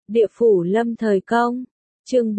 Địa phủ lâm thời công. Chương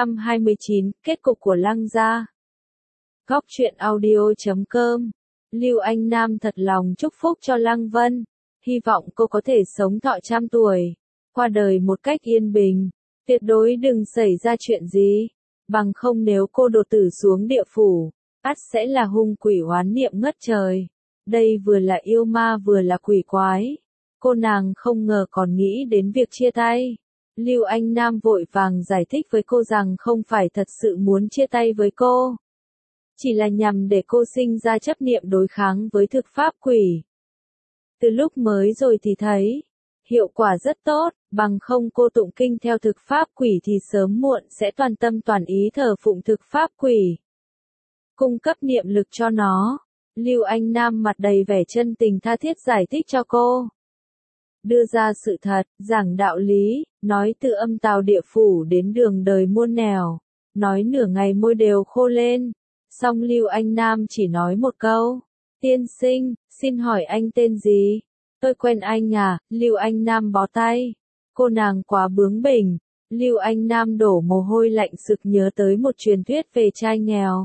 429, kết cục của Lăng gia. Góc truyện audio.com. Lưu Anh Nam thật lòng chúc phúc cho Lăng Vân, hy vọng cô có thể sống thọ trăm tuổi, qua đời một cách yên bình, tuyệt đối đừng xảy ra chuyện gì, bằng không nếu cô đột tử xuống địa phủ, ắt sẽ là hung quỷ oán niệm ngất trời. Đây vừa là yêu ma vừa là quỷ quái. Cô nàng không ngờ còn nghĩ đến việc chia tay. Lưu Anh Nam vội vàng giải thích với cô rằng không phải thật sự muốn chia tay với cô, chỉ là nhằm để cô sinh ra chấp niệm đối kháng với thực pháp quỷ. Từ lúc mới rồi thì thấy hiệu quả rất tốt, bằng không cô tụng kinh theo thực pháp quỷ thì sớm muộn sẽ toàn tâm toàn ý thờ phụng thực pháp quỷ, cung cấp niệm lực cho nó. Lưu Anh Nam mặt đầy vẻ chân tình tha thiết giải thích cho cô, đưa ra sự thật, giảng đạo lý, nói từ âm tào địa phủ đến đường đời muôn nẻo, nói nửa ngày môi đều khô lên. Xong Lưu Anh Nam chỉ nói một câu, tiên sinh, xin hỏi anh tên gì? Tôi quen anh à? Lưu Anh Nam bó tay. Cô nàng quá bướng bỉnh. Lưu Anh Nam đổ mồ hôi lạnh sực nhớ tới một truyền thuyết về trai nghèo.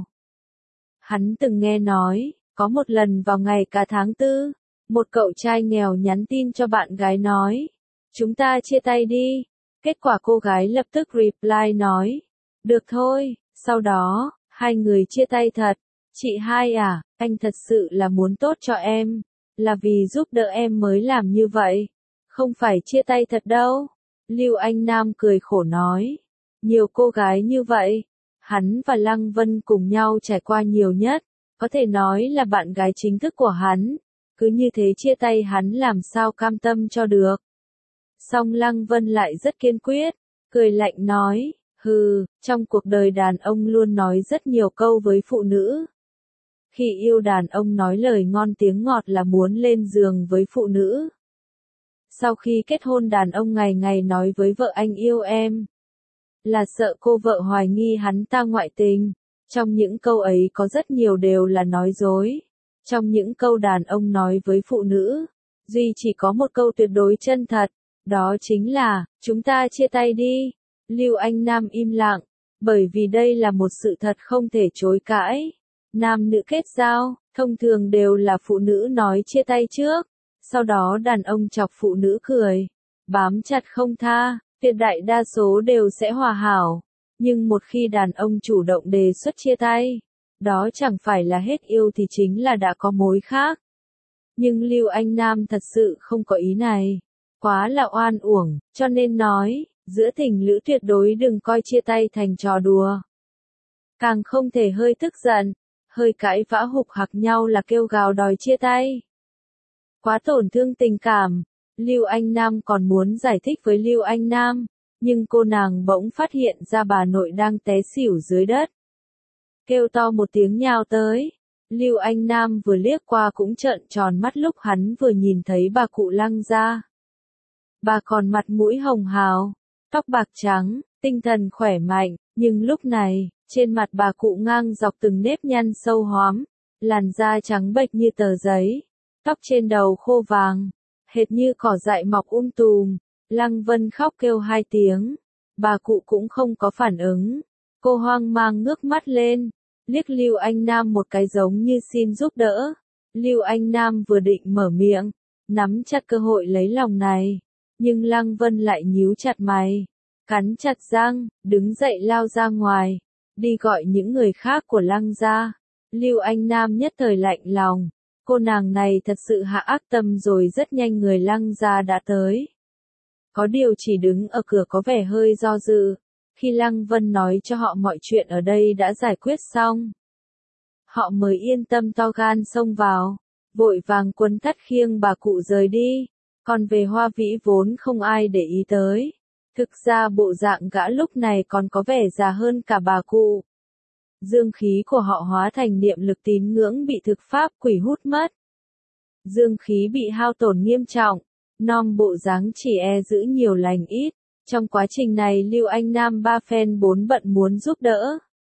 Hắn từng nghe nói, có một lần vào ngày cả tháng 4, một cậu trai nghèo nhắn tin cho bạn gái nói, chúng ta chia tay đi. Kết quả cô gái lập tức reply nói, được thôi. Sau đó, hai người chia tay thật. Chị hai à, anh thật sự là muốn tốt cho em, là vì giúp đỡ em mới làm như vậy, không phải chia tay thật đâu. Lưu Anh Nam cười khổ nói, nhiều cô gái như vậy, hắn và Lăng Vân cùng nhau trải qua nhiều nhất, có thể nói là bạn gái chính thức của hắn, cứ như thế chia tay hắn làm sao cam tâm cho được. Song Lăng Vân lại rất kiên quyết, cười lạnh nói, hừ, trong cuộc đời đàn ông luôn nói rất nhiều câu với phụ nữ. Khi yêu đàn ông nói lời ngon tiếng ngọt là muốn lên giường với phụ nữ. Sau khi kết hôn đàn ông ngày ngày nói với vợ anh yêu em, là sợ cô vợ hoài nghi hắn ta ngoại tình. Trong những câu ấy có rất nhiều đều là nói dối. Trong những câu đàn ông nói với phụ nữ, duy chỉ có một câu tuyệt đối chân thật, đó chính là, chúng ta chia tay đi. Lưu Anh Nam im lặng, bởi vì đây là một sự thật không thể chối cãi. Nam nữ kết giao, thông thường đều là phụ nữ nói chia tay trước, sau đó đàn ông chọc phụ nữ cười, bám chặt không tha, tuyệt đại đa số đều sẽ hòa hảo. Nhưng một khi đàn ông chủ động đề xuất chia tay, đó chẳng phải là hết yêu thì chính là đã có mối khác. Nhưng Lưu Anh Nam thật sự không có ý này, quá là oan uổng, cho nên nói, giữa tình lữ tuyệt đối đừng coi chia tay thành trò đùa. Càng không thể hơi tức giận, hơi cãi vã hục hặc nhau là kêu gào đòi chia tay. Quá tổn thương tình cảm. Lưu Anh Nam còn muốn giải thích với Lưu Anh Nam, nhưng cô nàng bỗng phát hiện ra bà nội đang té xỉu dưới đất. Kêu to một tiếng nhào tới. Lưu Anh Nam vừa liếc qua cũng trợn tròn mắt lúc hắn vừa nhìn thấy bà cụ Lăng gia. Bà còn mặt mũi hồng hào, tóc bạc trắng, tinh thần khỏe mạnh, nhưng lúc này, trên mặt bà cụ ngang dọc từng nếp nhăn sâu hoắm, làn da trắng bệch như tờ giấy, tóc trên đầu khô vàng, hệt như cỏ dại mọc tùm. Lăng Vân khóc kêu 2 tiếng, bà cụ cũng không có phản ứng. Cô hoang mang ngước mắt lên, liếc Lưu Anh Nam một cái giống như xin giúp đỡ. Lưu Anh Nam vừa định mở miệng, nắm chặt cơ hội lấy lòng này, nhưng Lăng Vân lại nhíu chặt mày, cắn chặt răng, đứng dậy lao ra ngoài, đi gọi những người khác của Lăng gia. Lưu Anh Nam nhất thời lạnh lòng, cô nàng này thật sự hạ ác tâm rồi. Rất nhanh người Lăng gia đã tới. Có điều chỉ đứng ở cửa có vẻ hơi do dự, khi Lăng Vân nói cho họ mọi chuyện ở đây đã giải quyết xong, họ mới yên tâm to gan xông vào, vội vàng quấn thắt khiêng bà cụ rời đi. Còn về Hoa Vĩ vốn không ai để ý tới, thực ra bộ dạng gã lúc này còn có vẻ già hơn cả bà cụ. Dương khí của họ hóa thành niệm lực tín ngưỡng bị thực pháp quỷ hút mất. Dương khí bị hao tổn nghiêm trọng, nom bộ dáng chỉ giữ nhiều lành ít. Trong quá trình này Lưu Anh Nam 3 phen 4 bận muốn giúp đỡ,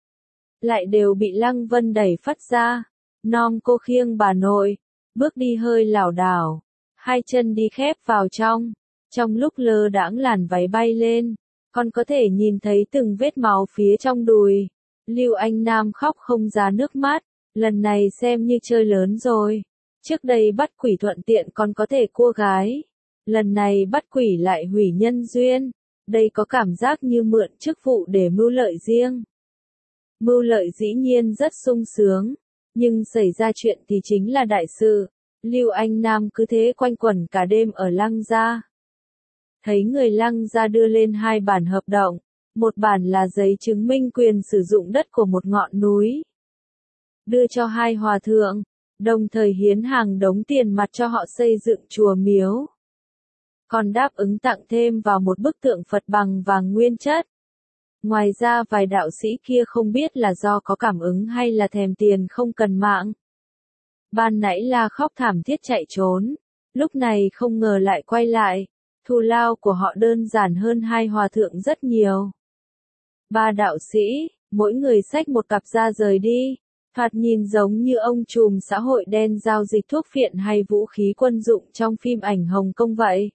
lại đều bị Lăng Vân đẩy phắt ra. Nom cô khiêng bà nội, bước đi hơi lảo đảo, 2 chân đi khép vào trong, Trong lúc lơ đãng làn váy bay lên, còn có thể nhìn thấy từng vết máu phía trong đùi. Lưu Anh Nam khóc không ra nước mắt, lần này xem như chơi lớn rồi. Trước đây bắt quỷ thuận tiện còn có thể cua gái. Lần này bắt quỷ lại hủy nhân duyên. Đây có cảm giác như mượn chức vụ để mưu lợi riêng. Mưu lợi dĩ nhiên rất sung sướng, nhưng xảy ra chuyện thì chính là đại sự. Lưu Anh Nam cứ thế quanh quẩn cả đêm ở Lăng gia. Thấy người Lăng gia đưa lên 2 bản hợp đồng, một bản là giấy chứng minh quyền sử dụng đất của một ngọn núi. Đưa cho 2 hòa thượng, đồng thời hiến hàng đống tiền mặt cho họ xây dựng chùa miếu. Còn đáp ứng tặng thêm vào một bức tượng Phật bằng vàng nguyên chất. Ngoài ra vài đạo sĩ kia không biết là do có cảm ứng hay là thèm tiền không cần mạng. Ban nãy la khóc thảm thiết chạy trốn, lúc này không ngờ lại quay lại, thù lao của họ đơn giản hơn 2 hòa thượng rất nhiều. 3 đạo sĩ, mỗi người xách một cặp ra rời đi, thoạt nhìn giống như ông trùm xã hội đen giao dịch thuốc phiện hay vũ khí quân dụng trong phim ảnh Hồng Kông vậy.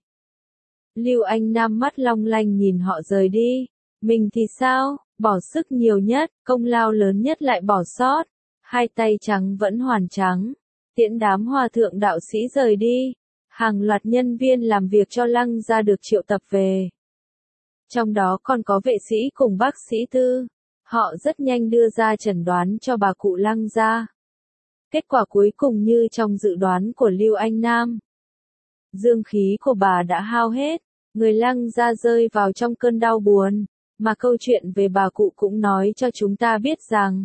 Lưu Anh Nam mắt long lanh nhìn họ rời đi, mình thì sao, bỏ sức nhiều nhất, công lao lớn nhất lại bỏ sót, 2 tay trắng vẫn hoàn trắng, tiễn đám hòa thượng đạo sĩ rời đi, hàng loạt nhân viên làm việc cho Lăng gia được triệu tập về. Trong đó còn có vệ sĩ cùng bác sĩ tư, họ rất nhanh đưa ra chẩn đoán cho bà cụ Lăng gia. Kết quả cuối cùng như trong dự đoán của Lưu Anh Nam. Dương khí của bà đã hao hết, người Lăng gia rơi vào trong cơn đau buồn, mà câu chuyện về bà cụ cũng nói cho chúng ta biết rằng,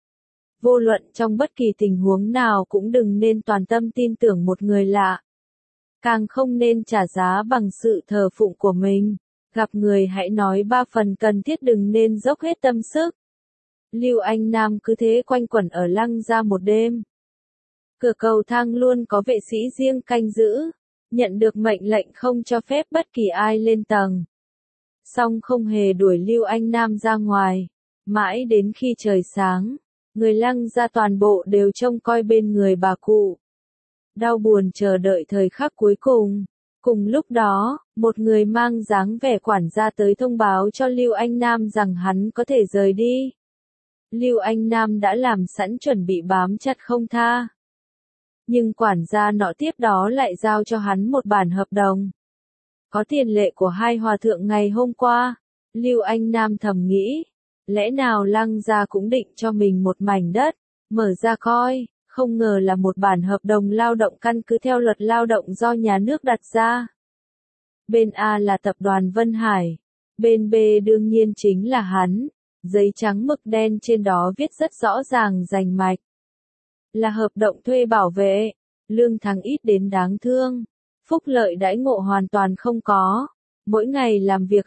vô luận trong bất kỳ tình huống nào cũng đừng nên toàn tâm tin tưởng một người lạ. Càng không nên trả giá bằng sự thờ phụng của mình, gặp người hãy nói 3 phần cần thiết đừng nên dốc hết tâm sức. Lưu Anh Nam cứ thế quanh quẩn ở Lăng gia một đêm. Cửa cầu thang luôn có vệ sĩ riêng canh giữ, nhận được mệnh lệnh không cho phép bất kỳ ai lên tầng. Song không hề đuổi Lưu Anh Nam ra ngoài, mãi đến khi trời sáng, người Lăng gia toàn bộ đều trông coi bên người bà cụ. Đau buồn chờ đợi thời khắc cuối cùng. Cùng lúc đó, một người mang dáng vẻ quản gia tới thông báo cho Lưu Anh Nam rằng hắn có thể rời đi. Lưu Anh Nam đã làm sẵn chuẩn bị bám chặt không tha. Nhưng quản gia nọ tiếp đó lại giao cho hắn một bản hợp đồng. Có tiền lệ của 2 hòa thượng ngày hôm qua, Lưu Anh Nam thầm nghĩ, lẽ nào Lăng gia cũng định cho mình một mảnh đất, mở ra coi, không ngờ là một bản hợp đồng lao động căn cứ theo luật lao động do nhà nước đặt ra. Bên A là tập đoàn Vân Hải, bên B đương nhiên chính là hắn, giấy trắng mực đen trên đó viết rất rõ ràng rành mạch. Là hợp đồng thuê bảo vệ, lương tháng ít đến đáng thương, phúc lợi đãi ngộ hoàn toàn không có, mỗi ngày làm việc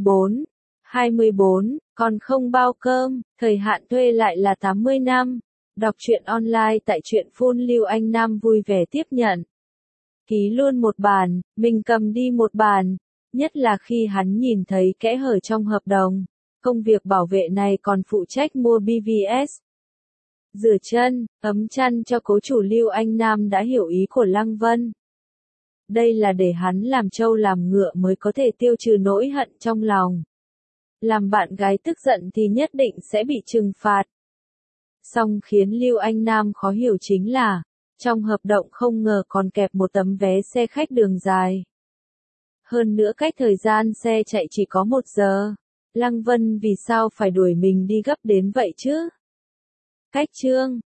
24, còn không bao cơm, thời hạn thuê lại là 80 năm. Đọc truyện online tại truyện phun Lưu Anh Nam vui vẻ tiếp nhận. Ký luôn một bản, mình cầm đi một bản, nhất là khi hắn nhìn thấy kẽ hở trong hợp đồng. Công việc bảo vệ này còn phụ trách mua BVS. Rửa chân, ấm chăn cho cố chủ. Lưu Anh Nam đã hiểu ý của Lăng Vân. Đây là để hắn làm trâu làm ngựa mới có thể tiêu trừ nỗi hận trong lòng. Làm bạn gái tức giận thì nhất định sẽ bị trừng phạt. Song khiến Lưu Anh Nam khó hiểu chính là, trong hợp đồng không ngờ còn kẹp một tấm vé xe khách đường dài. Hơn nữa cách thời gian xe chạy chỉ có 1 giờ. Lăng Vân vì sao phải đuổi mình đi gấp đến vậy chứ? Cách chương